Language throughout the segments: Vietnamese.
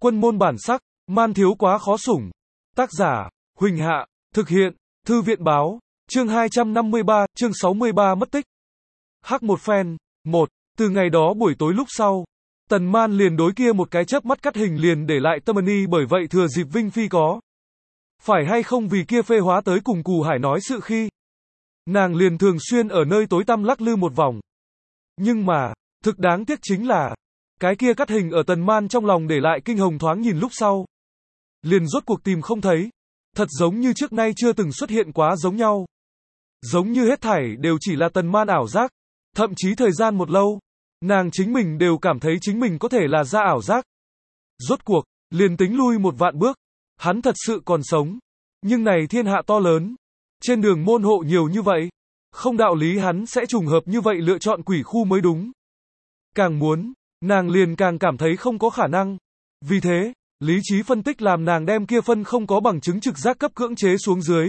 Quân môn bản sắc, man thiếu quá khó sủng. Tác giả, Huỳnh Hạ, thực hiện, Thư viện báo, chương 253, chương 63 mất tích. Hắc một phen, từ ngày đó buổi tối lúc sau, Tần Man liền đối kia một cái chớp mắt cắt hình liền để lại tâm ân, bởi vậy thừa dịp Vinh Phi có phải hay không vì kia phê hóa tới cùng Cù Hải nói sự khi, nàng liền thường xuyên ở nơi tối tăm lắc lư một vòng. Nhưng mà, thực đáng tiếc chính là, cái kia cắt hình ở Tần Man trong lòng để lại kinh hồng thoáng nhìn lúc sau, liền rốt cuộc tìm không thấy, thật giống như trước nay chưa từng xuất hiện quá giống nhau. Giống như hết thảy đều chỉ là Tần Man ảo giác, thậm chí thời gian một lâu, nàng chính mình đều cảm thấy chính mình có thể là ra ảo giác. Rốt cuộc, liền tính lui một vạn bước, hắn thật sự còn sống. Nhưng này thiên hạ to lớn, trên đường môn hộ nhiều như vậy, không đạo lý hắn sẽ trùng hợp như vậy lựa chọn quỷ khu mới đúng. Càng muốn, nàng liền càng cảm thấy không có khả năng. Vì thế, lý trí phân tích làm nàng đem kia phân không có bằng chứng trực giác cấp cưỡng chế xuống dưới.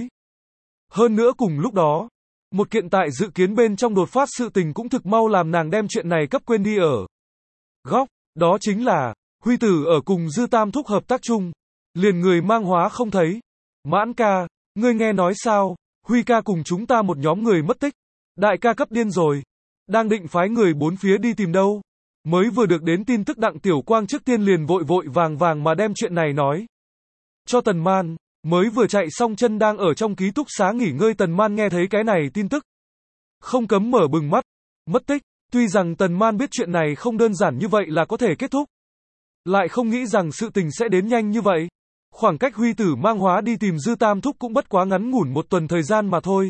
Hơn nữa cùng lúc đó, một kiện tại dự kiến bên trong đột phát sự tình cũng thực mau làm nàng đem chuyện này cấp quên đi ở góc, đó chính là, Huy Tử ở cùng Dư Tam Thúc hợp tác chung, liền người mang hóa không thấy. Mãn ca, ngươi nghe nói sao, Huy ca cùng chúng ta một nhóm người mất tích, đại ca cấp điên rồi, đang định phái người bốn phía đi tìm đâu. Mới vừa được đến tin tức Đặng Tiểu Quang trước tiên liền vội vội vàng vàng mà đem chuyện này nói cho Tần Man. Mới vừa chạy xong chân đang ở trong ký túc xá nghỉ ngơi Tần Man nghe thấy cái này tin tức, không cấm mở bừng mắt. Mất tích, tuy rằng Tần Man biết chuyện này không đơn giản như vậy là có thể kết thúc, lại không nghĩ rằng sự tình sẽ đến nhanh như vậy. Khoảng cách Huy Tử mang hóa đi tìm Dư Tam Thúc cũng bất quá ngắn ngủn một tuần thời gian mà thôi.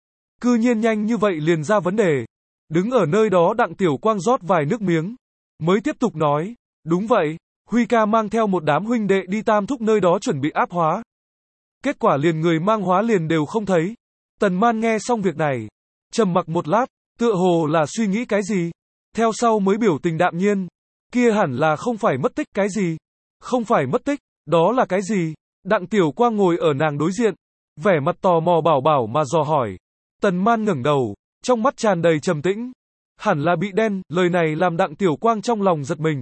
Cư nhiên nhanh như vậy liền ra vấn đề. Đứng ở nơi đó Đặng Tiểu Quang rót vài nước miếng, mới tiếp tục nói, đúng vậy, Huy ca mang theo một đám huynh đệ đi Tam Thúc nơi đó chuẩn bị áp hóa. Kết quả liền người mang hóa liền đều không thấy. Tần Man nghe xong việc này, trầm mặc một lát, tựa hồ là suy nghĩ cái gì. Theo sau mới biểu tình đạm nhiên, kia hẳn là không phải mất tích. Cái gì? Không phải mất tích, đó là cái gì? Đặng Tiểu Quang ngồi ở nàng đối diện, vẻ mặt tò mò bảo mà dò hỏi. Tần Man ngẩng đầu, trong mắt tràn đầy trầm tĩnh. Hẳn là bị đen, lời này làm Đặng Tiểu Quang trong lòng giật mình.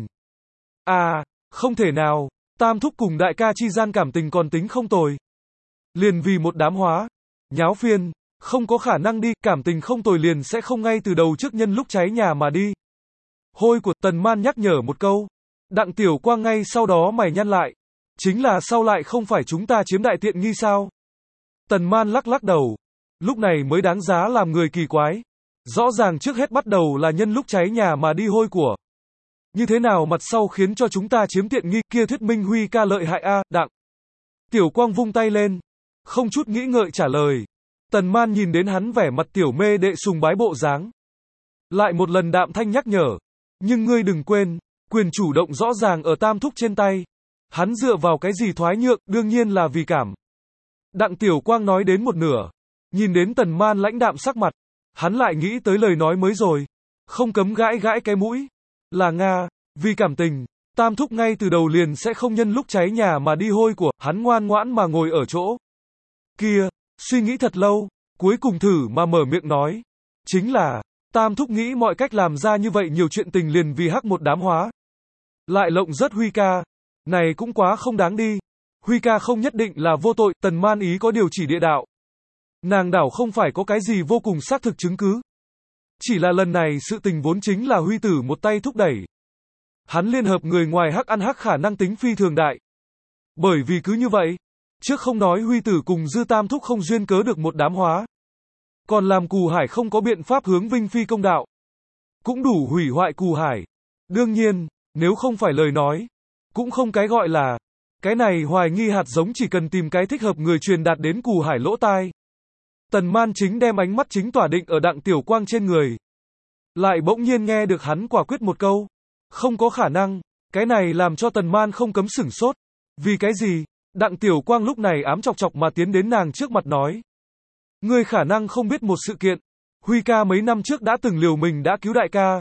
À, không thể nào, Tam Thúc cùng đại ca chi gian cảm tình còn tính không tồi. Liền vì một đám hóa, nháo phiên, không có khả năng đi, cảm tình không tồi liền sẽ không ngay từ đầu trước nhân lúc cháy nhà mà đi. Hôi của Tần Man nhắc nhở một câu, Đặng Tiểu Quang ngay sau đó mày nhăn lại, chính là sau lại không phải chúng ta chiếm đại tiện nghi sao? Tần Man lắc đầu, lúc này mới đáng giá làm người kỳ quái, rõ ràng trước hết bắt đầu là nhân lúc cháy nhà mà đi hôi của. Như thế nào mặt sau khiến cho chúng ta chiếm tiện nghi, kia thuyết minh Huy ca lợi hại a. Đặng Tiểu Quang vung tay lên, không chút nghĩ ngợi trả lời. Tần Man nhìn đến hắn vẻ mặt tiểu mê đệ sùng bái bộ dáng, lại một lần đạm thanh nhắc nhở, nhưng ngươi đừng quên, quyền chủ động rõ ràng ở Tam Thúc trên tay. Hắn dựa vào cái gì thoái nhượng, đương nhiên là vì cảm. Đặng Tiểu Quang nói đến một nửa, nhìn đến Tần Man lãnh đạm sắc mặt, hắn lại nghĩ tới lời nói mới rồi, không cấm gãi cái mũi. Là Nga, vì cảm tình, Tam Thúc ngay từ đầu liền sẽ không nhân lúc cháy nhà mà đi hôi của. Hắn ngoan ngoãn mà ngồi ở chỗ kia, suy nghĩ thật lâu, cuối cùng thử mà mở miệng nói, chính là, Tam Thúc nghĩ mọi cách làm ra như vậy nhiều chuyện tình liền vì hắc một đám hóa. Lại lộng rất Huy ca, này cũng quá không đáng đi. Huy ca không nhất định là vô tội. Tần Man ý có điều chỉ địa đạo. Nàng đảo không phải có cái gì vô cùng xác thực chứng cứ. Chỉ là lần này sự tình vốn chính là Huy Tử một tay thúc đẩy. Hắn liên hợp người ngoài hắc ăn hắc khả năng tính phi thường đại. Bởi vì cứ như vậy, trước không nói Huy Tử cùng Dư Tam Thúc không duyên cớ được một đám hóa, còn làm Cù Hải không có biện pháp hướng Vinh Phi công đạo, cũng đủ hủy hoại Cù Hải. Đương nhiên, nếu không phải lời nói, cũng không cái gọi là, cái này hoài nghi hạt giống chỉ cần tìm cái thích hợp người truyền đạt đến Cù Hải lỗ tai. Tần Man chính đem ánh mắt chính tỏa định ở Đặng Tiểu Quang trên người, lại bỗng nhiên nghe được hắn quả quyết một câu, không có khả năng. Cái này làm cho Tần Man không cấm sửng sốt. Vì cái gì? Đặng Tiểu Quang lúc này ám chọc mà tiến đến nàng trước mặt nói, ngươi khả năng không biết một sự kiện, Huy ca mấy năm trước đã từng liều mình đã cứu đại ca.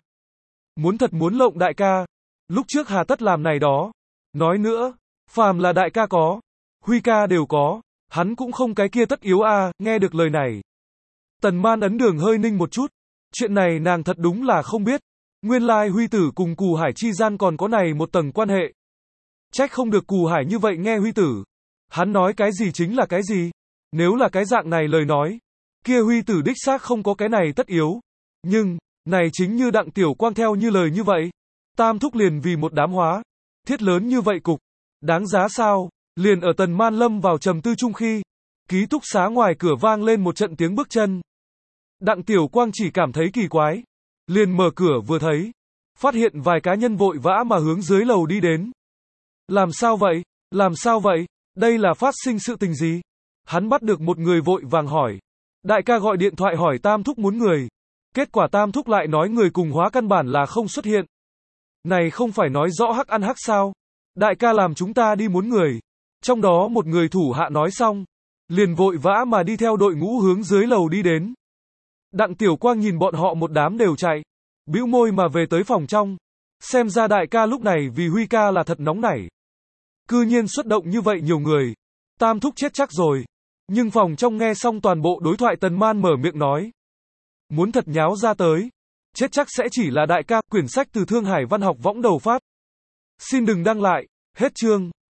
Muốn lộng đại ca, lúc trước hà tất làm này đó. Nói nữa, phàm là đại ca có, Huy ca đều có, hắn cũng không cái kia tất yếu a. Nghe được lời này, Tần Man ấn đường hơi ninh một chút, chuyện này nàng thật đúng là không biết. Nguyên lai Huy Tử cùng Cù Hải chi gian còn có này một tầng quan hệ. Trách không được Cù Hải như vậy nghe Huy Tử. Hắn nói cái gì chính là cái gì. Nếu là cái dạng này lời nói, kia Huy Tử đích xác không có cái này tất yếu. Nhưng, này chính như Đặng Tiểu Quang theo như lời như vậy. Tam thúc liền vì một đám hóa thiết lớn như vậy cục. Đáng giá sao? Liền ở Tần Man lâm vào trầm tư chung khi, ký túc xá ngoài cửa vang lên một trận tiếng bước chân. Đặng Tiểu Quang chỉ cảm thấy kỳ quái. Liền mở cửa vừa thấy, phát hiện vài cá nhân vội vã mà hướng dưới lầu đi đến. Làm sao vậy? Làm sao vậy? Đây là phát sinh sự tình gì? Hắn bắt được một người vội vàng hỏi. Đại ca gọi điện thoại hỏi Tam thúc muốn người. Kết quả Tam thúc lại nói người cùng hóa căn bản là không xuất hiện. Này không phải nói rõ hắc ăn hắc sao? Đại ca làm chúng ta đi muốn người. Trong đó một người thủ hạ nói xong, liền vội vã mà đi theo đội ngũ hướng dưới lầu đi đến. Đặng Tiểu Quang nhìn bọn họ một đám đều chạy, bĩu môi mà về tới phòng trong. Xem ra đại ca lúc này vì Huy ca là thật nóng nảy. Cư nhiên xuất động như vậy nhiều người. Tam thúc chết chắc rồi. Nhưng phòng trong nghe xong toàn bộ đối thoại Tần Man mở miệng nói. Muốn thật nháo ra tới. Chết chắc sẽ chỉ là đại ca. Quyển sách từ Thương Hải Văn học võng đầu phát. Xin đừng đăng lại. Hết chương.